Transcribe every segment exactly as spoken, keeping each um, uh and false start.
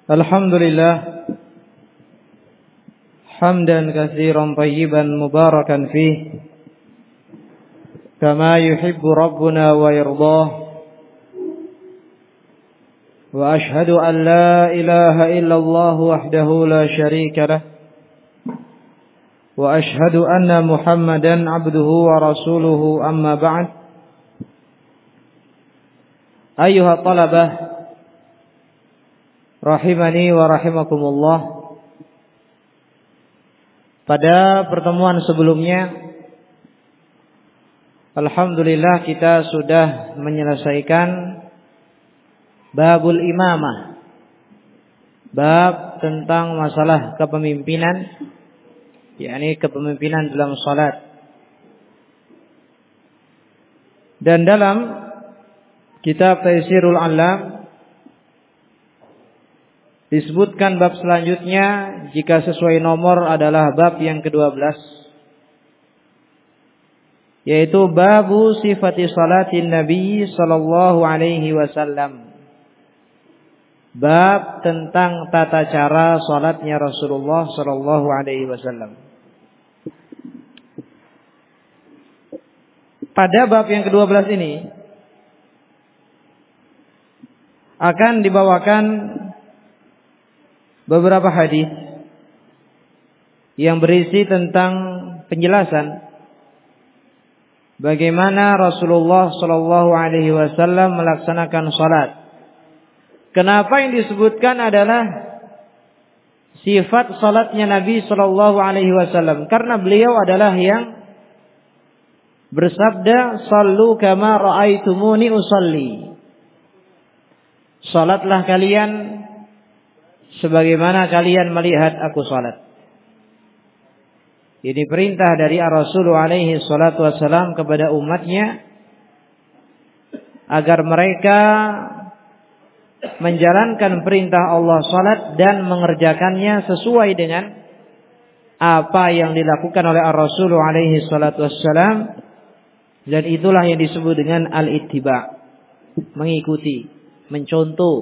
Alhamdulillah hamdan katsiran tayyiban mubarakan fih kama yuhibbu rabbuna wa yardah wa ashhadu an la ilaha illallah wahdahu la syarika lah wa ashhadu anna Muhammadan abduhu wa rasuluhu amma ba'd. Ayyuha talabah rahimani wa rahimakumullah. Pada pertemuan sebelumnya alhamdulillah kita sudah menyelesaikan babul imamah, bab tentang masalah kepemimpinan, yakni kepemimpinan dalam salat. Dan dalam kitab Taisirul Alam disebutkan bab selanjutnya, jika sesuai nomor, adalah bab yang kedua belas, yaitu babu sifati salatin Nabi sallallahu alaihi wasallam. Bab tentang tata cara salatnya Rasulullah sallallahu alaihi wasallam. Pada bab yang kedua belas ini akan dibawakan beberapa hadis yang berisi tentang penjelasan bagaimana Rasulullah sallallahu alaihi wasallam melaksanakan salat. Kenapa yang disebutkan adalah sifat salatnya Nabi sallallahu alaihi wasallam? Karena beliau adalah yang bersabda, "Shallu kama ra'aitumuni usalli." Salatlah kalian sebagaimana kalian melihat aku salat. Ini perintah dari Rasulullah alaihi salatu wassalam kepada umatnya agar mereka menjalankan perintah Allah salat dan mengerjakannya sesuai dengan apa yang dilakukan oleh Rasulullah alaihi salatu wassalam. Dan itulah yang disebut dengan al-ittiba, mengikuti, mencontoh,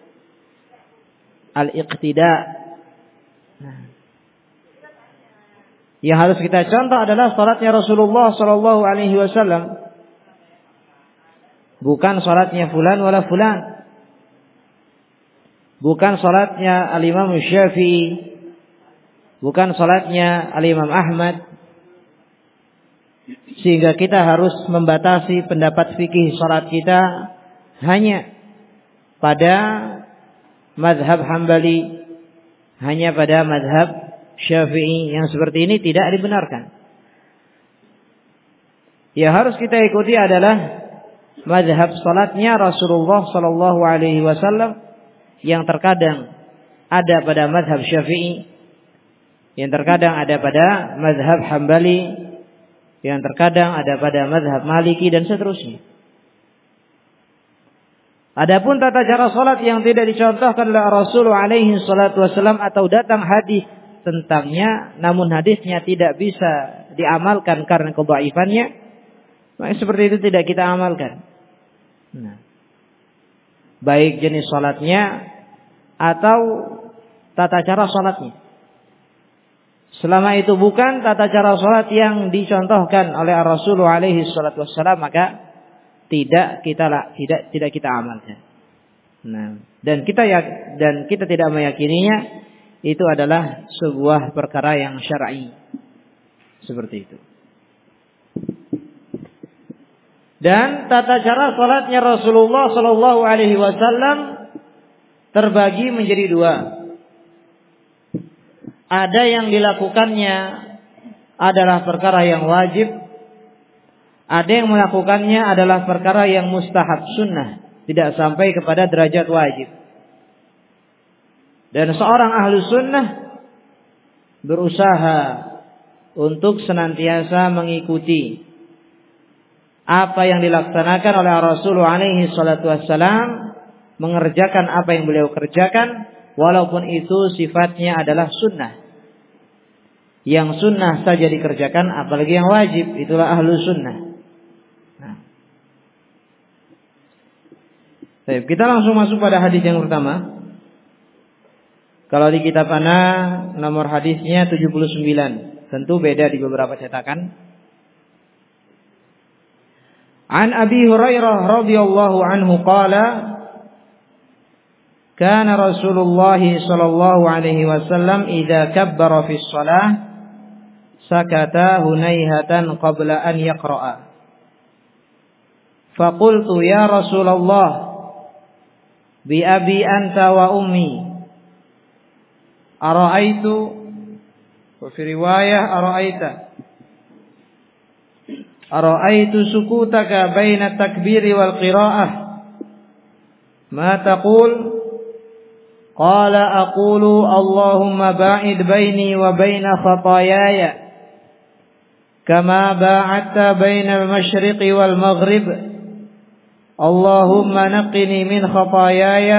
al-iqtida. Nah, yang harus kita contoh adalah salatnya Rasulullah sallallahu alaihi wasallam, bukan salatnya fulan wala fulan, bukan salatnya al-Imam Syafi'i, bukan salatnya al-Imam Ahmad, sehingga kita harus membatasi pendapat fikih salat kita hanya pada mazhab Hambali, hanya pada mazhab Syafi'i. Yang seperti ini tidak dibenarkan. Yang harus kita ikuti adalah mazhab salatnya Rasulullah sallallahu alaihi wasallam, yang terkadang ada pada mazhab Syafi'i, yang terkadang ada pada mazhab Hambali, yang terkadang ada pada mazhab Maliki, dan seterusnya. Adapun tata cara salat yang tidak dicontohkan oleh Rasulullah alaihi salatu wasallam atau datang hadis tentangnya namun hadisnya tidak bisa diamalkan karena kedhaifannya, maka seperti itu tidak kita amalkan. Nah, baik jenis salatnya atau tata cara salatnya, selama itu bukan tata cara salat yang dicontohkan oleh Rasulullah alaihi salatu wasallam, maka tidak kita tidak tidak kita amalkan. Nah, dan kita ya dan kita tidak meyakininya itu adalah sebuah perkara yang syar'i. Seperti itu. Dan tata cara salatnya Rasulullah sallallahu alaihi wasallam terbagi menjadi dua. Ada yang dilakukannya adalah perkara yang wajib, ada yang melakukannya adalah perkara yang mustahab, sunnah, tidak sampai kepada derajat wajib. Dan seorang ahlu sunnah berusaha untuk senantiasa mengikuti apa yang dilaksanakan oleh Rasulullah alaihi salatu wassalam, mengerjakan apa yang beliau kerjakan, walaupun itu sifatnya adalah sunnah. Yang sunnah saja dikerjakan, apalagi yang wajib, itulah ahlu sunnah. Nah. Baik, kita langsung masuk pada hadis yang pertama. Kalau di kitab ana nomor hadisnya tujuh puluh sembilan. Tentu beda di beberapa cetakan. An Abi Hurairah radhiyallahu anhu qala kana Rasulullah sallallahu alaihi wasallam idza kabbara fi shalah sakata hunaihatan qabla an yaqra'a. Faqultu ya Rasulullah bi abi anta wa ummi ara'aitu wa fi riwayah ara'aita ara'aitu sukutaka baina takbiri wal qira'ah ma taqul qala aqulu Allahumma ba'id baini wa baina khataayaya kama ba'adta baina al-masyriqi wal maghrib Allahumma naqqini min khataayaya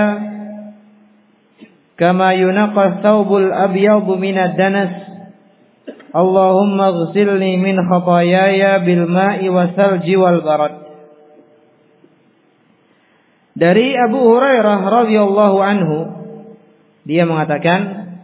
kama yunaqqa thawbul abyadu min ad-danas Allahumma ighsilni min khataayaya bil ma'i wasalji wal barad. Dari Abu Hurairah radhiyallahu anhu, dia mengatakan,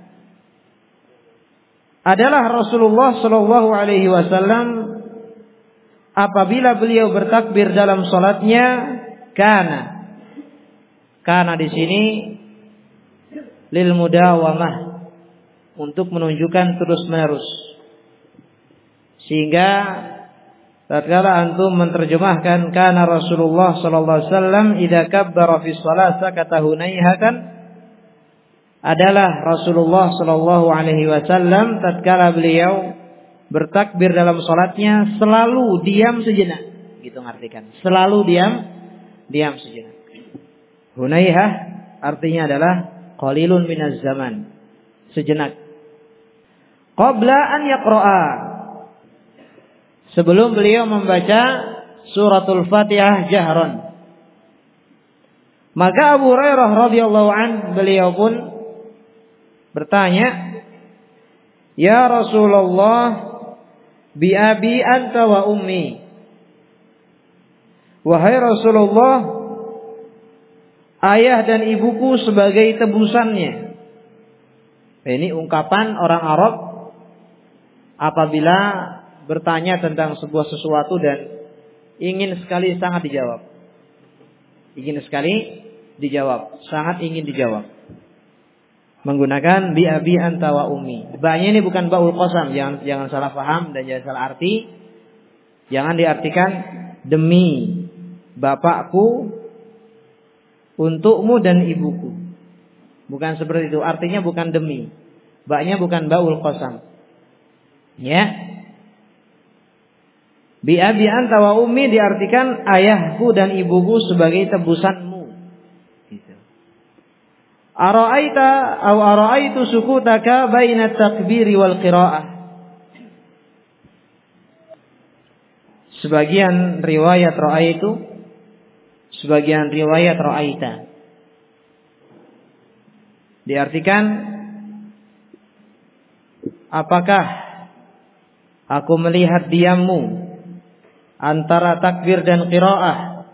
adalah Rasulullah sallallahu alaihi wasallam apabila beliau bertakbir dalam salatnya, kana kana di sini lil mudawamah, untuk menunjukkan terus-menerus. Sehingga tatkala antum menerjemahkan kana Rasulullah sallallahu alaihi wasallam idza kabbara fi shalah sakata hunaihatan, adalah Rasulullah sallallahu alaihi wasallam tatkala beliau bertakbir dalam salatnya selalu diam sejenak. Gitu ngartikan. Selalu diam, diam sejenak. Hunaihah artinya adalah qalilun minaz zaman. Sejenak. Qabla an yaqra'a, sebelum beliau membaca suratul Fatihah jahran. Maka Abu Hurairah radhiyallahu an, beliau pun bertanya, "Ya Rasulullah, bi abi anta wa ummi." Wahai Rasulullah, ayah dan ibuku sebagai tebusannya. Ini ungkapan orang Arab apabila bertanya tentang sebuah sesuatu dan ingin sekali sangat dijawab. Ingin sekali dijawab, sangat ingin dijawab. Menggunakan bi abi anta wa ummi. Ba-nya ini bukan baul qasam, jangan jangan salah paham dan jangan salah arti. Jangan diartikan demi bapakku, untukmu dan ibuku. Bukan seperti itu. Artinya bukan demi. Ba-nya bukan baul qasam. Ya. Bi abi anta wa ummi diartikan ayahku dan ibuku sebagai tebusanmu. Gitu. Ara'aita aw ara'aitu sukutaka baina takbiri wal qira'ah. Sebagian riwayat ra'aitu, sebagian riwayat ra'aita. Diartikan, apakah aku melihat diammu antara takbir dan qiraah?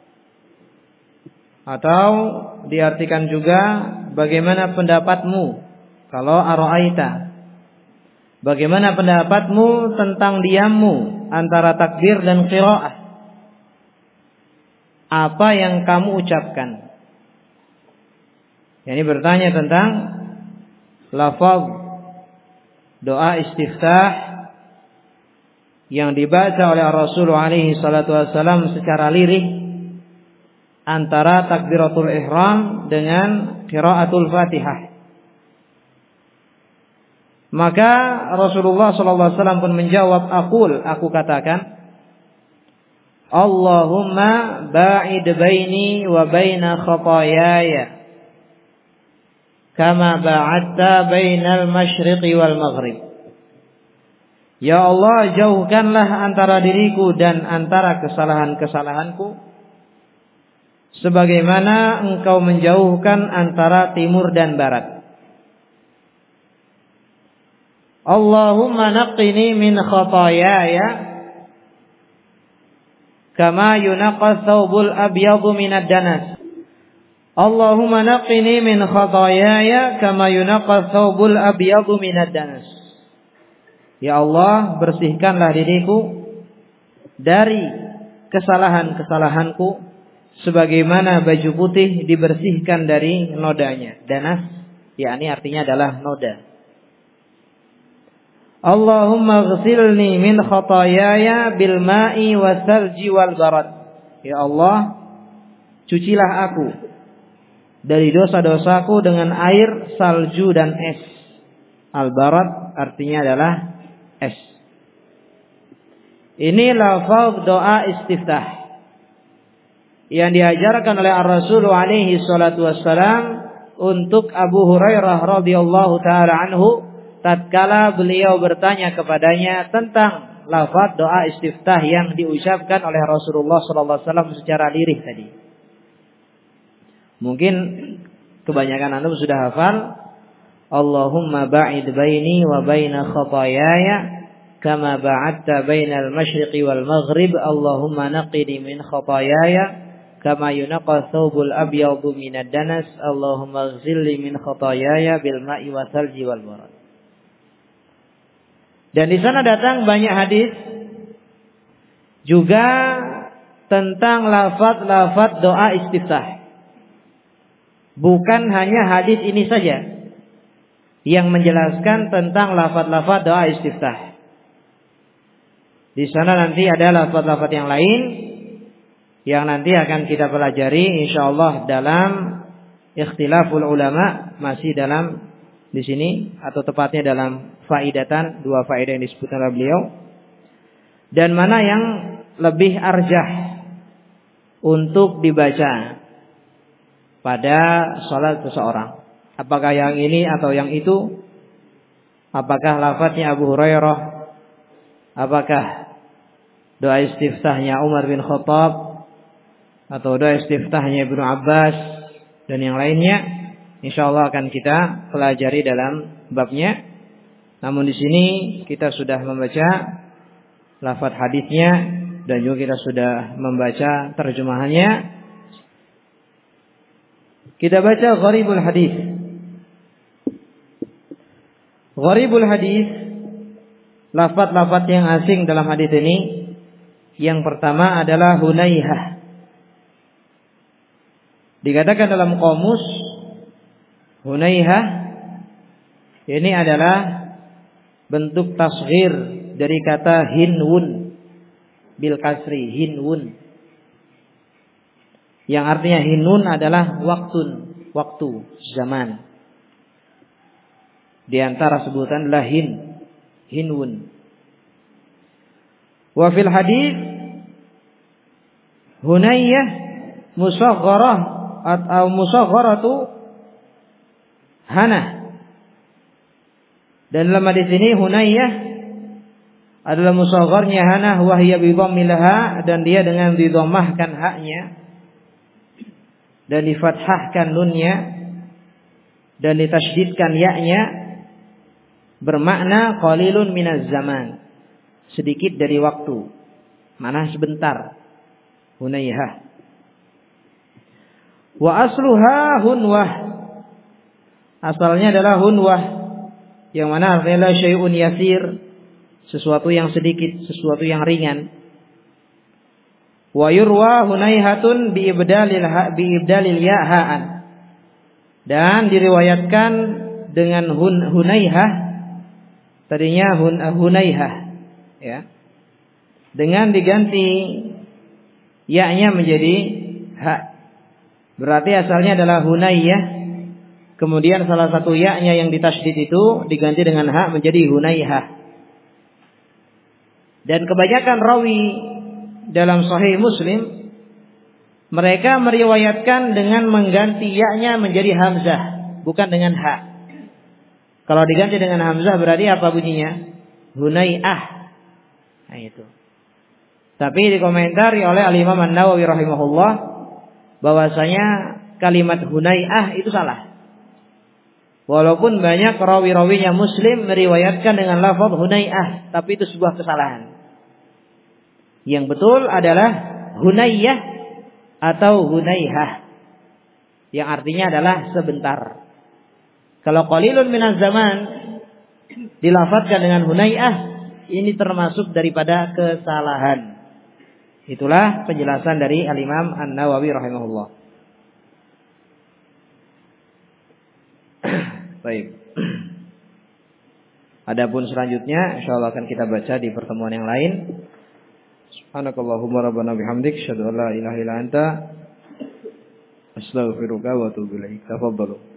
Atau diartikan juga bagaimana pendapatmu kalau ara'aita? Bagaimana pendapatmu tentang diammu antara takbir dan qiraah? Apa yang kamu ucapkan? Ini bertanya tentang lafaz doa istiftah yang dibaca oleh Rasulullah alaihi salatu wasallam secara lirih antara takbiratul ihram dengan qiraatul Fatihah. Maka Rasulullah sallallahu alaihi wasallam pun menjawab, aqul, aku katakan, Allahumma ba'id baini wa baina khataayaya kama ba'adta bainal masyriqi wal maghrib. Ya Allah, jauhkanlah antara diriku dan antara kesalahan-kesalahanku sebagaimana engkau menjauhkan antara timur dan barat. Allahumma naqqini min khataayaya kama yunaqqa thawbul abyadu minad danas. Allahumma naqqini min khataayaya kama yunaqqa thawbul abyadu minad danas. Ya Allah, bersihkanlah diriku dari kesalahan-kesalahanku sebagaimana baju putih dibersihkan dari nodanya. Danas, yakni artinya adalah noda. Allahumma ghsilni min khataayaya bil ma'i wasalji wal barad. Ya Allah, cucilah aku dari dosa-dosaku dengan air, salju dan es. Al-barad artinya adalah es. Ini lafaz doa istiftah yang diajarkan oleh Ar-Rasul alaihi salatu wassalam untuk Abu Hurairah radhiyallahu taala anhu tatkala beliau bertanya kepadanya tentang lafaz doa istiftah yang diucapkan oleh Rasulullah sallallahu alaihi wasallam secara lirih tadi. Mungkin kebanyakan antum sudah hafal, Allahumma ba'id baini wa baina khataayaya kama ba'adta bainal masyriqi wal maghrib. Allahumma naqqini min khataayaya kama yunaqqa thawbul abyadu minad danas. Allahumma ighsilni min khataayaya bil ma'i wasalji wal barad. Dan di sana datang banyak hadis juga tentang lafaz-lafaz doa istiftah. Bukan hanya hadis ini saja yang menjelaskan tentang lafaz-lafaz doa istiftah. Di sana nanti ada lafaz-lafaz yang lain yang nanti akan kita pelajari insyaallah dalam ikhtilaful ulama, masih dalam di sini atau tepatnya dalam faidatan, dua faedah yang disebutkan oleh beliau. Dan mana yang lebih arjah untuk dibaca pada salat seseorang, apakah yang ini atau yang itu? Apakah lafaznya Abu Hurairah, apakah doa istiftahnya Umar bin Khattab, atau doa istiftahnya Ibnu Abbas dan yang lainnya? Insyaallah akan kita pelajari dalam babnya. Namun di sini kita sudah membaca lafaz hadisnya dan juga kita sudah membaca terjemahannya. Kita baca gharibul hadis. Gharibul hadis, lafaz-lafaz yang asing dalam hadis ini. Yang pertama adalah hunaihah. Dikatakan dalam qamus, hunaihah ini adalah bentuk tasghir dari kata hinwun bil kasri, hinwun. Yang artinya hinun adalah waktun, waktu, zaman. Di antara sebutan adalah hin, hinwun. Wa fil hadis hunayyah musagharah atau musagharatu hana. Dan dalam hadis ini hunayyah adalah musagharnya hana, wa hiya bi dhammil ha, dan dia dengan didhammahkan haknya dan difathahkan nunnya dan ditasydidkan ya-nya, bermakna qalilun minaz zaman, sedikit dari waktu, mana sebentar. Hunaihah. Wa asluha hunwah, asalnya adalah hunwah, yang mana artinya syai'un yasir, sesuatu yang sedikit, sesuatu yang ringan. Wa yurwa hunaihatun bi ibdalil ha, bi ibdalil ya ha'an, dan diriwayatkan dengan hun, hunaihah, tadinya hun, hunaihah ya, dengan diganti ya-nya menjadi ha. Berarti asalnya adalah hunayyah, kemudian salah satu ya-nya yang ditasydid itu diganti dengan ha menjadi hunaihah. Dan kebanyakan rawi dalam Sahih Muslim, mereka meriwayatkan dengan mengganti ya-nya menjadi hamzah, bukan dengan ha. Kalau diganti dengan hamzah berarti apa bunyinya? Hunai'ah. Nah itu. Tapi dikomentari oleh Al-Imam An-Nawawi rahimahullah bahwasanya kalimat hunai'ah itu salah. Walaupun banyak rawi-rawinya Muslim meriwayatkan dengan lafaz hunai'ah, tapi itu sebuah kesalahan. Yang betul adalah hunayyah atau hunaihah. yang artinya adalah sebentar. Kalau qalilun minaz zaman dilafadzkan dengan hunai'ah, ini termasuk daripada kesalahan. Itulah penjelasan dari Al-Imam An-Nawawi rahimahullah. Baik. Adapun selanjutnya insyaallah akan kita baca di pertemuan yang lain. Subhanakallahumma rabbana bihamdik asyhadu an la ilaha illa anta astaghfiruka wa atubu ilaik. Tafadhalu.